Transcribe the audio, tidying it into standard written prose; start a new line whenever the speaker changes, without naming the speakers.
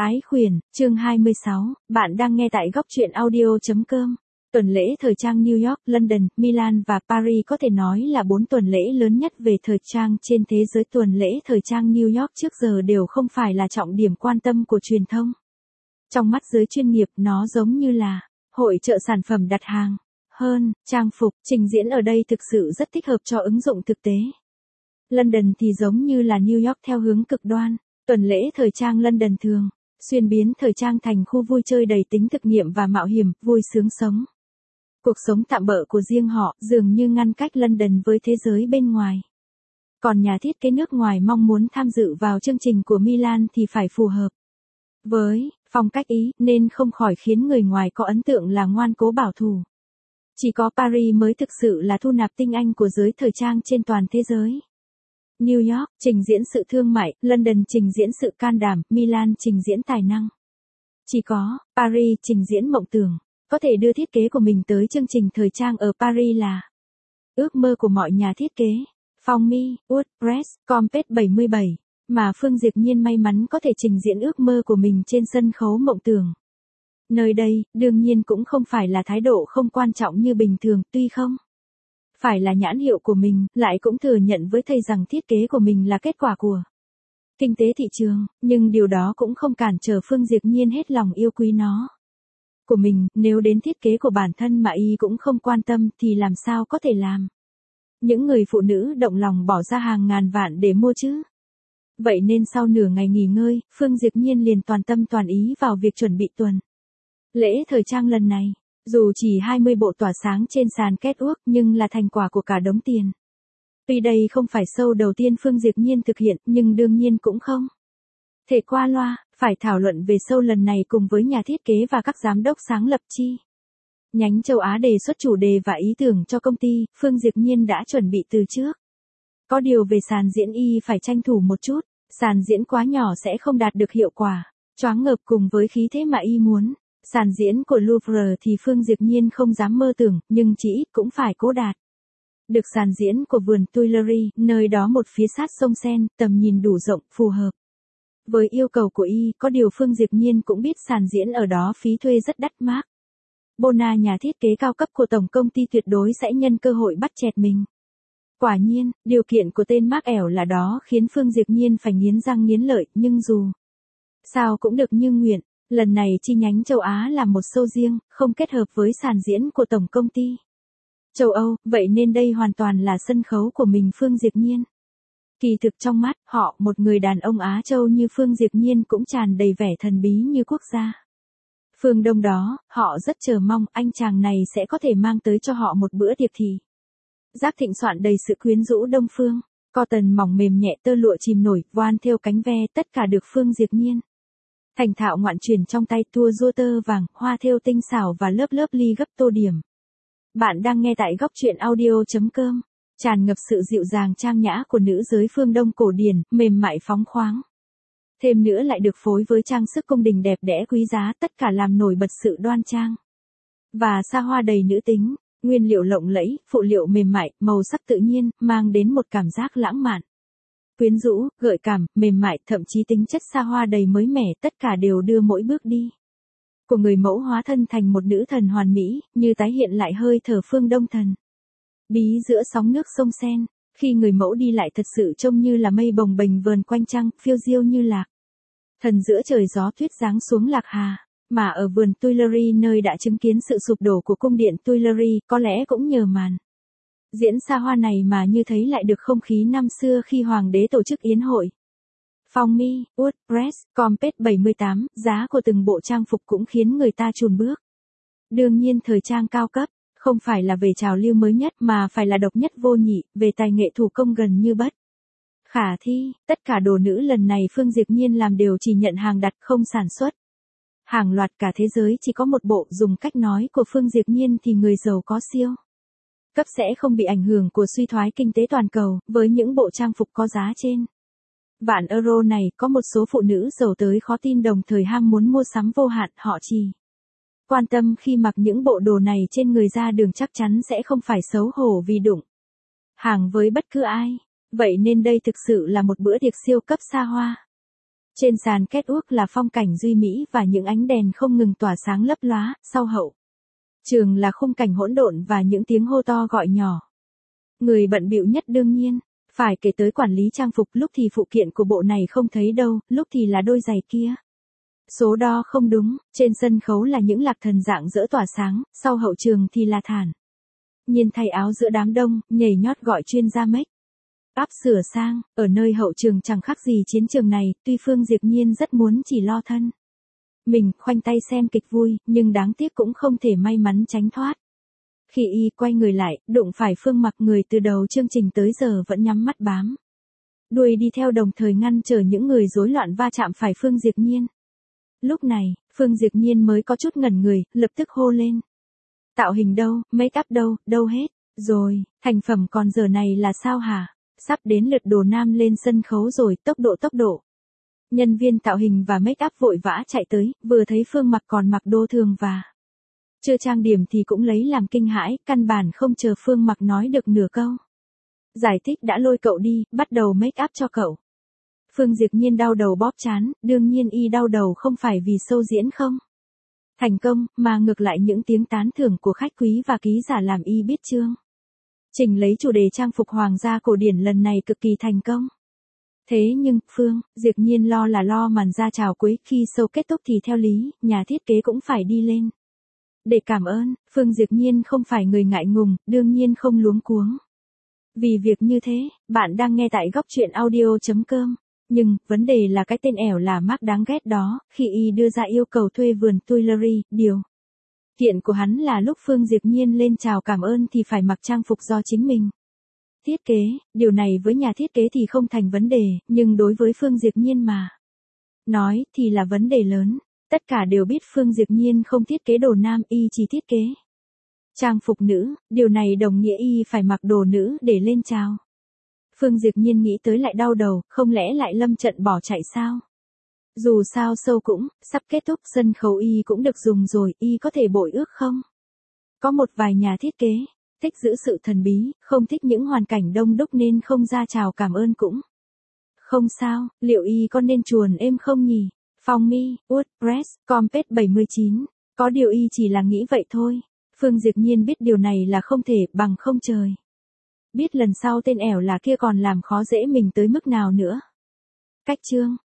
Ái khuyển, chương 26, bạn đang nghe tại góc truyện audio.com. Tuần lễ thời trang New York, London, Milan và Paris có thể nói là 4 tuần lễ lớn nhất về thời trang trên thế giới. Tuần lễ thời trang New York trước giờ đều không phải là trọng điểm quan tâm của truyền thông. Trong mắt giới chuyên nghiệp, nó giống như là hội chợ sản phẩm đặt hàng. Hơn, trang phục, trình diễn ở đây thực sự rất thích hợp cho ứng dụng thực tế. London thì giống như là New York theo hướng cực đoan. Tuần lễ thời trang London thường xuyên biến thời trang thành khu vui chơi đầy tính thực nghiệm và mạo hiểm, vui sướng sống cuộc sống tạm bợ của riêng họ, dường như ngăn cách London với thế giới bên ngoài. Còn nhà thiết kế nước ngoài mong muốn tham dự vào chương trình của Milan thì phải phù hợp với phong cách Ý, nên không khỏi khiến người ngoài có ấn tượng là ngoan cố bảo thủ. Chỉ có Paris mới thực sự là thu nạp tinh anh của giới thời trang trên toàn thế giới. New York, trình diễn sự thương mại, London trình diễn sự can đảm, Milan trình diễn tài năng. Chỉ có Paris trình diễn mộng tưởng, có thể đưa thiết kế của mình tới chương trình thời trang ở Paris là ước mơ của mọi nhà thiết kế. Phong Mi, WordPress, Compet 77, mà Phương Diệp Nhiên may mắn có thể trình diễn ước mơ của mình trên sân khấu mộng tưởng. Nơi đây, đương nhiên cũng không phải là thái độ không quan trọng như bình thường, tuy không phải là nhãn hiệu của mình, lại cũng thừa nhận với thầy rằng thiết kế của mình là kết quả của kinh tế thị trường, nhưng điều đó cũng không cản trở Phương Diệp Nhiên hết lòng yêu quý nó của mình. Nếu đến thiết kế của bản thân mà y cũng không quan tâm thì làm sao có thể làm những người phụ nữ động lòng bỏ ra hàng ngàn vạn để mua chứ. Vậy nên sau nửa ngày nghỉ ngơi, Phương Diệp Nhiên liền toàn tâm toàn ý vào việc chuẩn bị tuần lễ thời trang lần này. Dù chỉ 20 bộ tỏa sáng trên sàn catwalk nhưng là thành quả của cả đống tiền. Tuy đây không phải show đầu tiên Phương Diệp Nhiên thực hiện, nhưng đương nhiên cũng không thể qua loa, phải thảo luận về show lần này cùng với nhà thiết kế và các giám đốc sáng lập chi nhánh châu Á đề xuất chủ đề và ý tưởng cho công ty. Phương Diệp Nhiên đã chuẩn bị từ trước. Có điều về sàn diễn y phải tranh thủ một chút, sàn diễn quá nhỏ sẽ không đạt được hiệu quả choáng ngợp cùng với khí thế mà y muốn. Sàn diễn của Louvre thì Phương Diệp Nhiên không dám mơ tưởng, nhưng chỉ ít cũng phải cố đạt được sàn diễn của vườn Tuileries, nơi đó một phía sát sông Seine, tầm nhìn đủ rộng, phù hợp với yêu cầu của y. Có điều Phương Diệp Nhiên cũng biết sàn diễn ở đó phí thuê rất đắt. Marc Bona, nhà thiết kế cao cấp của tổng công ty, tuyệt đối sẽ nhân cơ hội bắt chẹt mình. Quả nhiên, điều kiện của tên Marc ẻo là đó khiến Phương Diệp Nhiên phải nghiến răng nghiến lợi, nhưng dù sao cũng được như nguyện. Lần này chi nhánh châu Á là một show riêng, không kết hợp với sàn diễn của tổng công ty châu Âu, vậy nên đây hoàn toàn là sân khấu của mình. Phương Diệp Nhiên kỳ thực trong mắt họ, một người đàn ông Á Châu như Phương Diệp Nhiên cũng tràn đầy vẻ thần bí như quốc gia phương Đông đó. Họ rất chờ mong anh chàng này sẽ có thể mang tới cho họ một bữa tiệc thì giác thịnh soạn đầy sự quyến rũ đông phương. Cotton mỏng mềm nhẹ, tơ lụa chìm nổi, voan thêu cánh ve, tất cả được Phương Diệp Nhiên thành thạo ngoạn truyền trong tay. Tua rua tơ vàng, hoa thêu tinh xảo và lớp lớp ly gấp tô điểm. Bạn đang nghe tại góc truyện audio.com. Tràn ngập sự dịu dàng trang nhã của nữ giới phương Đông cổ điển, mềm mại phóng khoáng. Thêm nữa lại được phối với trang sức cung đình đẹp đẽ quý giá, tất cả làm nổi bật sự đoan trang và xa hoa đầy nữ tính. Nguyên liệu lộng lẫy, phụ liệu mềm mại, màu sắc tự nhiên, mang đến một cảm giác lãng mạn, quyến rũ, gợi cảm, mềm mại, thậm chí tính chất xa hoa đầy mới mẻ. Tất cả đều đưa mỗi bước đi của người mẫu hóa thân thành một nữ thần hoàn mỹ, như tái hiện lại hơi thở phương Đông thần bí giữa sóng nước sông Seine. Khi người mẫu đi lại thật sự trông như là mây bồng bềnh vờn quanh trăng, phiêu diêu như lạc thần giữa trời gió tuyết giáng xuống Lạc Hà. Mà ở vườn Tuileries, nơi đã chứng kiến sự sụp đổ của cung điện Tuileries, có lẽ cũng nhờ màn diễn xa hoa này mà như thấy lại được không khí năm xưa khi hoàng đế tổ chức yến hội. Phong Mi, WordPress, Compet 78, giá của từng bộ trang phục cũng khiến người ta chùn bước. Đương nhiên thời trang cao cấp không phải là về trào lưu mới nhất mà phải là độc nhất vô nhị, về tài nghệ thủ công gần như bất khả thi. Tất cả đồ nữ lần này Phương Diệp Nhiên làm đều chỉ nhận hàng đặt, không sản xuất hàng loạt. Cả thế giới chỉ có một bộ. Dùng cách nói của Phương Diệp Nhiên thì người giàu có siêu cấp sẽ không bị ảnh hưởng của suy thoái kinh tế toàn cầu. Với những bộ trang phục có giá trên vạn euro này, có một số phụ nữ giàu tới khó tin, đồng thời ham muốn mua sắm vô hạn. Họ chỉ quan tâm khi mặc những bộ đồ này trên người ra đường chắc chắn sẽ không phải xấu hổ vì đụng hàng với bất cứ ai. Vậy nên đây thực sự là một bữa tiệc siêu cấp xa hoa. Trên sàn catwalk là phong cảnh duy mỹ và những ánh đèn không ngừng tỏa sáng lấp lóa, sau hậu trường là khung cảnh hỗn độn và những tiếng hô to gọi nhỏ. Người bận bịu nhất đương nhiên, phải kể tới quản lý trang phục, lúc thì phụ kiện của bộ này không thấy đâu, lúc thì là đôi giày kia. Số đo không đúng, trên sân khấu là những lạc thần rạng rỡ tỏa sáng, sau hậu trường thì là thản nhiên thay áo giữa đám đông, nhảy nhót gọi chuyên gia make up sửa sang. Ở nơi hậu trường chẳng khác gì chiến trường này, tuy Phương Diệp Nhiên rất muốn chỉ lo thân mình khoanh tay xem kịch vui, nhưng đáng tiếc cũng không thể may mắn tránh thoát. Khi y quay người lại, đụng phải Phương Mặc, người từ đầu chương trình tới giờ vẫn nhắm mắt bám đuôi đi theo, đồng thời ngăn trở những người rối loạn va chạm phải Phương Diệp Nhiên. Lúc này, Phương Diệp Nhiên mới có chút ngẩn người, lập tức hô lên. Tạo hình đâu, make up đâu, đâu hết rồi, thành phẩm còn giờ này là sao hả? Sắp đến lượt đồ nam lên sân khấu rồi, tốc độ. Nhân viên tạo hình và make up vội vã chạy tới, vừa thấy Phương Mặc còn mặc đồ thường và chưa trang điểm thì cũng lấy làm kinh hãi, căn bản không chờ Phương Mặc nói được nửa câu giải thích đã lôi cậu đi, bắt đầu make up cho cậu. Phương Diệp Nhiên đau đầu bóp trán, đương nhiên y đau đầu không phải vì show diễn không thành công, mà ngược lại những tiếng tán thưởng của khách quý và ký giả làm y biết chương trình lấy chủ đề trang phục hoàng gia cổ điển lần này cực kỳ thành công. Thế nhưng, Phương Diệp Nhiên lo là lo màn ra chào cuối, khi show kết thúc thì theo lý, nhà thiết kế cũng phải đi lên để cảm ơn. Phương Diệp Nhiên không phải người ngại ngùng, đương nhiên không luống cuống vì việc như thế. Bạn đang nghe tại góc truyện audio.com. Nhưng, vấn đề là cái tên ẻo là Mark đáng ghét đó, khi y đưa ra yêu cầu thuê vườn Tuileries, điều kiện của hắn là lúc Phương Diệp Nhiên lên chào cảm ơn thì phải mặc trang phục do chính mình thiết kế. Điều này với nhà thiết kế thì không thành vấn đề, nhưng đối với Phương Diệp Nhiên mà nói thì là vấn đề lớn. Tất cả đều biết Phương Diệp Nhiên không thiết kế đồ nam, y chỉ thiết kế trang phục nữ, điều này đồng nghĩa y phải mặc đồ nữ để lên chào. Phương Diệp Nhiên nghĩ tới lại đau đầu, không lẽ lại lâm trận bỏ chạy sao? Dù sao show cũng sắp kết thúc, sân khấu y cũng được dùng rồi, y có thể bội ước không? Có một vài nhà thiết kế thích giữ sự thần bí, không thích những hoàn cảnh đông đúc nên không ra chào cảm ơn cũng không sao. Liệu y có nên chuồn êm không nhỉ? Phong Mi, WordPress, Compet 79. Có điều y chỉ là nghĩ vậy thôi. Phương Diệp Nhiên biết điều này là không thể, bằng không trời biết lần sau tên ẻo là kia còn làm khó dễ mình tới mức nào nữa. Cách chương